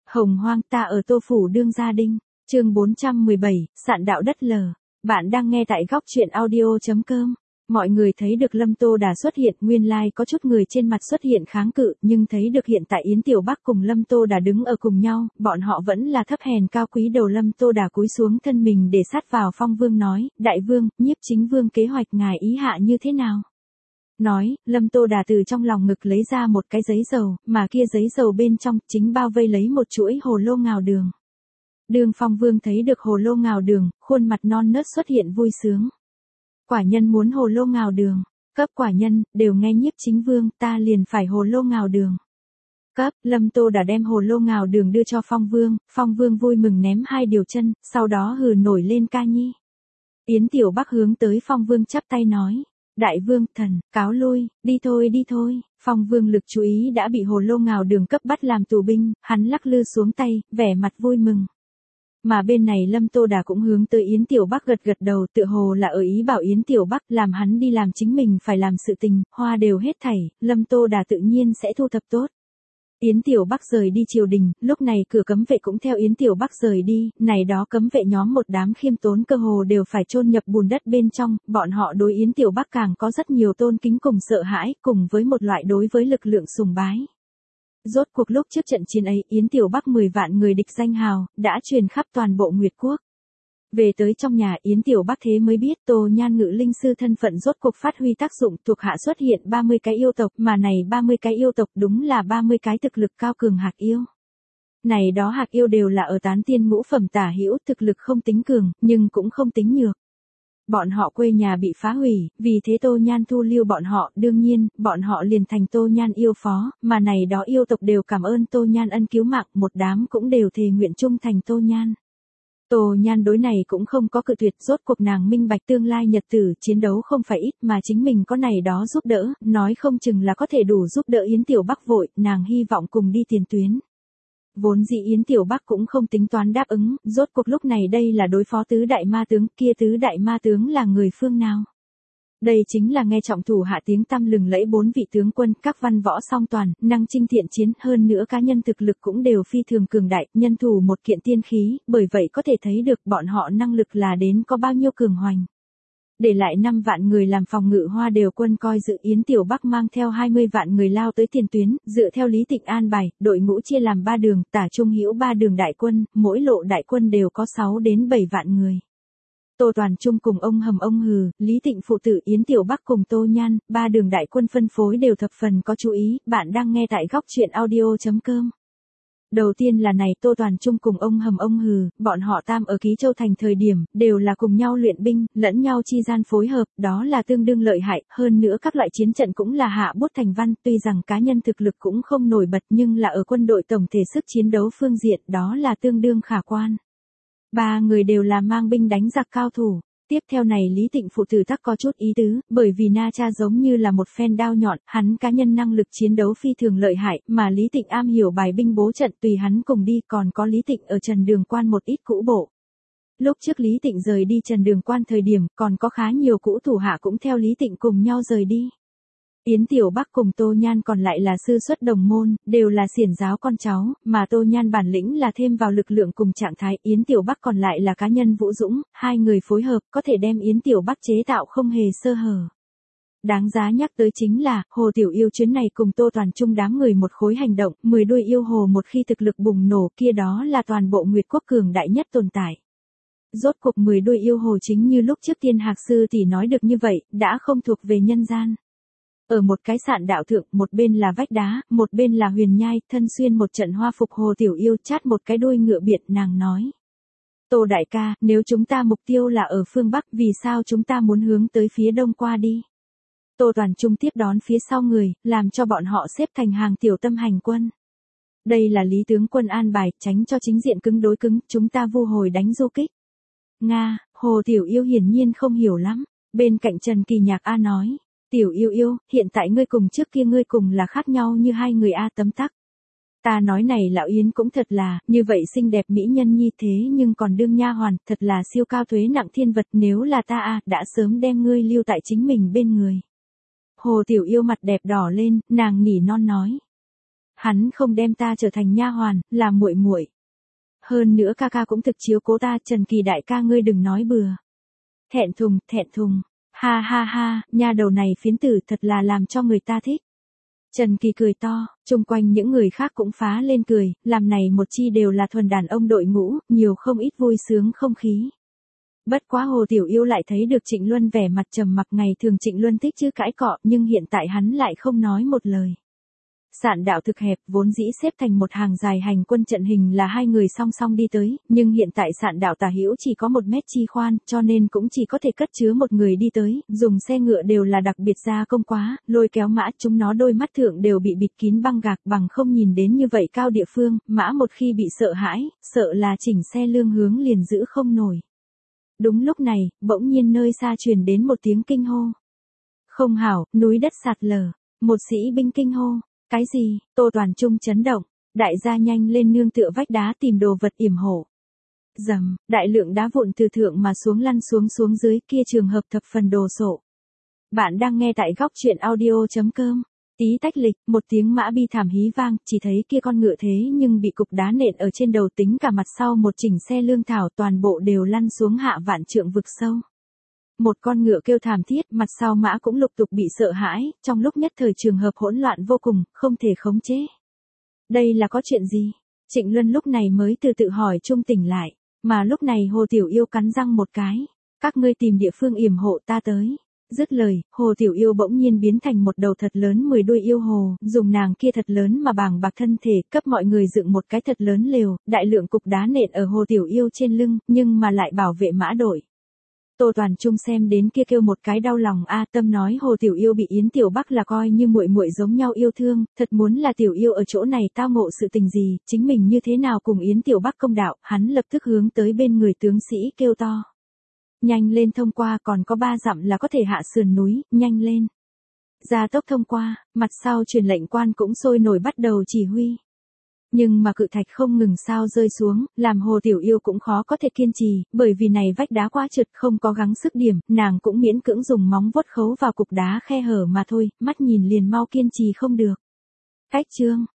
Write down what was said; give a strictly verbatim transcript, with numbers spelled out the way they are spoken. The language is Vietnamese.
Hồng hoang ta ở Tô Phủ đương gia đinh, chương bốn trăm mười bảy, sạn đạo đất lở. Bạn đang nghe tại góc truyện audio.com. Mọi người thấy được Lâm Tô Đà xuất hiện, nguyên lai like có chút người trên mặt xuất hiện kháng cự, nhưng thấy được hiện tại Yến Tiểu Bắc cùng Lâm Tô Đà đứng ở cùng nhau, bọn họ vẫn là thấp hèn cao quý. Đầu Lâm Tô Đà cúi xuống thân mình để sát vào Phong Vương nói, đại vương, nhiếp chính vương kế hoạch ngài ý hạ như thế nào? Nói, Lâm Tô Đà từ trong lòng ngực lấy ra một cái giấy dầu, mà kia giấy dầu bên trong chính bao vây lấy một chuỗi hồ lô ngào đường. Đường Phong Vương thấy được hồ lô ngào đường, khuôn mặt non nớt xuất hiện vui sướng. Quả nhân muốn hồ lô ngào đường, cấp quả nhân, đều nghe nhiếp chính vương, ta liền phải hồ lô ngào đường. Cấp, Lâm Tô Đà đem hồ lô ngào đường đưa cho Phong Vương, Phong Vương vui mừng ném hai điều chân, sau đó hừ nổi lên ca nhi. Yến Tiểu Bắc hướng tới Phong Vương chắp tay nói, đại vương, thần, cáo lui, đi thôi đi thôi. Phong Vương lực chú ý đã bị hồ lô ngào đường cấp bắt làm tù binh, hắn lắc lư xuống tay, vẻ mặt vui mừng. Mà bên này Lâm Tô Đà cũng hướng tới Yến Tiểu Bắc gật gật đầu, tựa hồ là ở ý bảo Yến Tiểu Bắc làm hắn đi làm chính mình phải làm sự tình, hoa đều hết thảy, Lâm Tô Đà tự nhiên sẽ thu thập tốt. Yến Tiểu Bắc rời đi triều đình, lúc này cửa cấm vệ cũng theo Yến Tiểu Bắc rời đi, này đó cấm vệ nhóm một đám khiêm tốn cơ hồ đều phải chôn nhập bùn đất bên trong, bọn họ đối Yến Tiểu Bắc càng có rất nhiều tôn kính cùng sợ hãi, cùng với một loại đối với lực lượng sùng bái. Rốt cuộc lúc trước trận chiến ấy, Yến Tiểu Bắc mười vạn người địch danh hào, đã truyền khắp toàn bộ Nguyệt Quốc. Về tới trong nhà, Yến Tiểu Bắc thế mới biết Tô Nhan Ngự linh sư thân phận rốt cuộc phát huy tác dụng, thuộc hạ xuất hiện ba mươi cái yêu tộc, mà này ba mươi cái yêu tộc đúng là ba mươi cái thực lực cao cường hạc yêu. Này đó hạc yêu đều là ở tán tiên ngũ phẩm tả hữu, thực lực không tính cường, nhưng cũng không tính nhược. Bọn họ quê nhà bị phá hủy, vì thế Tô Nhan thu lưu bọn họ, đương nhiên, bọn họ liền thành Tô Nhan yêu phó, mà này đó yêu tộc đều cảm ơn Tô Nhan ân cứu mạng, một đám cũng đều thề nguyện trung thành Tô Nhan. Tô Nhan đối này cũng không có cự tuyệt, rốt cuộc nàng minh bạch tương lai nhật tử, chiến đấu không phải ít mà chính mình có này đó giúp đỡ, nói không chừng là có thể đủ giúp đỡ Yến Tiểu Bắc vội, nàng hy vọng cùng đi tiền tuyến. Vốn dĩ Yến Tiểu Bắc cũng không tính toán đáp ứng, rốt cuộc lúc này đây là đối phó tứ đại ma tướng, kia tứ đại ma tướng là người phương nào? Đây chính là nghe trọng thủ hạ tiếng tăm lừng lẫy bốn vị tướng quân, các văn võ song toàn, năng chinh thiện chiến, hơn nữa cá nhân thực lực cũng đều phi thường cường đại, nhân thủ một kiện tiên khí, bởi vậy có thể thấy được bọn họ năng lực là đến có bao nhiêu cường hoành. Để lại năm vạn người làm phòng ngự hoa đều quân coi dự, Yến Tiểu Bắc mang theo hai mươi vạn người lao tới tiền tuyến, dựa theo Lý Tịnh an bài, đội ngũ chia làm ba đường, tả trung hữu ba đường đại quân, mỗi lộ đại quân đều có sáu đến bảy vạn người. Tô Toàn Trung cùng ông Hầm ông Hừ, Lý Tịnh phụ tử, Yến Tiểu Bắc cùng Tô Nhan, ba đường đại quân phân phối đều thập phần có chú ý, bạn đang nghe tại góc truyện audio.com. Đầu tiên là này Tô Toàn Trung cùng ông Hầm ông Hừ, bọn họ tam ở Ký Châu Thành thời điểm, đều là cùng nhau luyện binh, lẫn nhau chi gian phối hợp, đó là tương đương lợi hại, hơn nữa các loại chiến trận cũng là hạ bút thành văn, tuy rằng cá nhân thực lực cũng không nổi bật nhưng là ở quân đội tổng thể sức chiến đấu phương diện, đó là tương đương khả quan. Ba người đều là mang binh đánh giặc cao thủ. Tiếp theo này Lý Tịnh phụ tử tắc có chút ý tứ, bởi vì Na Cha giống như là một phen đao nhọn, hắn cá nhân năng lực chiến đấu phi thường lợi hại, mà Lý Tịnh am hiểu bài binh bố trận, tùy hắn cùng đi, còn có Lý Tịnh ở Trần Đường Quan một ít cũ bộ. Lúc trước Lý Tịnh rời đi Trần Đường Quan thời điểm, còn có khá nhiều cũ thủ hạ cũng theo Lý Tịnh cùng nhau rời đi. Yến Tiểu Bắc cùng Tô Nhan còn lại là sư xuất đồng môn, đều là xiển giáo con cháu, mà Tô Nhan bản lĩnh là thêm vào lực lượng cùng trạng thái, Yến Tiểu Bắc còn lại là cá nhân vũ dũng, hai người phối hợp có thể đem Yến Tiểu Bắc chế tạo không hề sơ hở. Đáng giá nhắc tới chính là, Hồ Tiểu Yêu chuyến này cùng Tô Toàn Trung đám người một khối hành động, mười đuôi yêu hồ một khi thực lực bùng nổ kia đó là toàn bộ Nguyệt Quốc cường đại nhất tồn tại. Rốt cuộc mười đuôi yêu hồ chính như lúc trước Tiên Hạc Sư tỷ nói được như vậy, đã không thuộc về nhân gian. Ở một cái sạn đạo thượng, một bên là vách đá, một bên là huyền nhai, thân xuyên một trận hoa phục Hồ Tiểu Yêu chát một cái đuôi ngựa biệt, nàng nói. Tô đại ca, nếu chúng ta mục tiêu là ở phương Bắc, vì sao chúng ta muốn hướng tới phía đông qua đi? Tô Toàn Trung tiếp đón phía sau người, làm cho bọn họ xếp thành hàng tiểu tâm hành quân. Đây là Lý tướng quân an bài, tránh cho chính diện cứng đối cứng, chúng ta vu hồi đánh du kích. Nga, Hồ Tiểu Yêu hiển nhiên không hiểu lắm, bên cạnh Trần Kỳ Nhạc A nói. Tiểu Yêu Yêu, hiện tại ngươi cùng trước kia ngươi cùng là khác nhau như hai người A tấm tắc. Ta nói này lão Yến cũng thật là, như vậy xinh đẹp mỹ nhân nhi thế nhưng còn đương nha hoàn, thật là siêu cao thuế nặng thiên vật, nếu là ta A, đã sớm đem ngươi lưu tại chính mình bên người. Hồ Tiểu Yêu mặt đẹp đỏ lên, nàng nỉ non nói. Hắn không đem ta trở thành nha hoàn, là muội muội. Hơn nữa ca ca cũng thực chiếu cố ta, Trần Kỳ đại ca ngươi đừng nói bừa. Thẹn thùng, thẹn thùng. Ha ha ha, nha đầu này phiến tử thật là làm cho người ta thích. Trần Kỳ cười to, chung quanh những người khác cũng phá lên cười, làm này một chi đều là thuần đàn ông đội ngũ, nhiều không ít vui sướng không khí. Bất quá Hồ Tiểu Yêu lại thấy được Trịnh Luân vẻ mặt trầm mặc, ngày thường Trịnh Luân thích chứ cãi cọ, nhưng hiện tại hắn lại không nói một lời. Sạn đạo thực hẹp, vốn dĩ xếp thành một hàng dài hành quân trận hình là hai người song song đi tới, nhưng hiện tại sạn đạo tả hữu chỉ có một mét chi khoan, cho nên cũng chỉ có thể cất chứa một người đi tới, dùng xe ngựa đều là đặc biệt gia công quá, lôi kéo mã, chúng nó đôi mắt thượng đều bị bịt kín băng gạc, bằng không nhìn đến như vậy cao địa phương, mã một khi bị sợ hãi, sợ là chỉnh xe lương hướng liền giữ không nổi. Đúng lúc này, bỗng nhiên nơi xa truyền đến một tiếng kinh hô. Không hảo, núi đất sạt lở, một sĩ binh kinh hô. Cái gì? Tô Toàn Trung chấn động, đại gia nhanh lên nương tựa vách đá tìm đồ vật yểm hộ. Dầm, đại lượng đá vụn từ thượng mà xuống lăn xuống xuống dưới, kia trường hợp thập phần đồ sộ. Bạn đang nghe tại góc truyện audio chấm com. Tí tách lịch, một tiếng mã bi thảm hí vang, chỉ thấy kia con ngựa thế nhưng bị cục đá nện ở trên đầu, tính cả mặt sau một chỉnh xe lương thảo, toàn bộ đều lăn xuống hạ vạn trượng vực sâu. Một con ngựa kêu thảm thiết, mặt sau mã cũng lục tục bị sợ hãi, trong lúc nhất thời trường hợp hỗn loạn vô cùng, không thể khống chế. Đây là có chuyện gì? Trịnh Luân lúc này mới từ tự hỏi trung tỉnh lại, mà lúc này Hồ Tiểu Yêu cắn răng một cái. Các ngươi tìm địa phương yểm hộ ta tới. Dứt lời, Hồ Tiểu Yêu bỗng nhiên biến thành một đầu thật lớn mười đuôi yêu hồ, dùng nàng kia thật lớn mà bàng bạc thân thể, cấp mọi người dựng một cái thật lớn lều, đại lượng cục đá nện ở Hồ Tiểu Yêu trên lưng, nhưng mà lại bảo vệ mã đội. Tô Toàn Trung xem đến kia kêu một cái đau lòng a, tâm nói Hồ Tiểu Yêu bị Yến Tiểu Bắc là coi như muội muội giống nhau yêu thương, thật muốn là Tiểu Yêu ở chỗ này tao ngộ sự tình gì, chính mình như thế nào cùng Yến Tiểu Bắc công đạo, hắn lập tức hướng tới bên người tướng sĩ kêu to. Nhanh lên thông qua, còn có ba dặm là có thể hạ sườn núi, nhanh lên. Gia tốc thông qua, mặt sau truyền lệnh quan cũng sôi nổi bắt đầu chỉ huy. Nhưng mà cự thạch không ngừng sao rơi xuống, làm Hồ Tiểu Yêu cũng khó có thể kiên trì, bởi vì này vách đá quá trượt, không có gắng sức điểm, nàng cũng miễn cưỡng dùng móng vuốt khấu vào cục đá khe hở mà thôi, mắt nhìn liền mau kiên trì không được. Cách chương,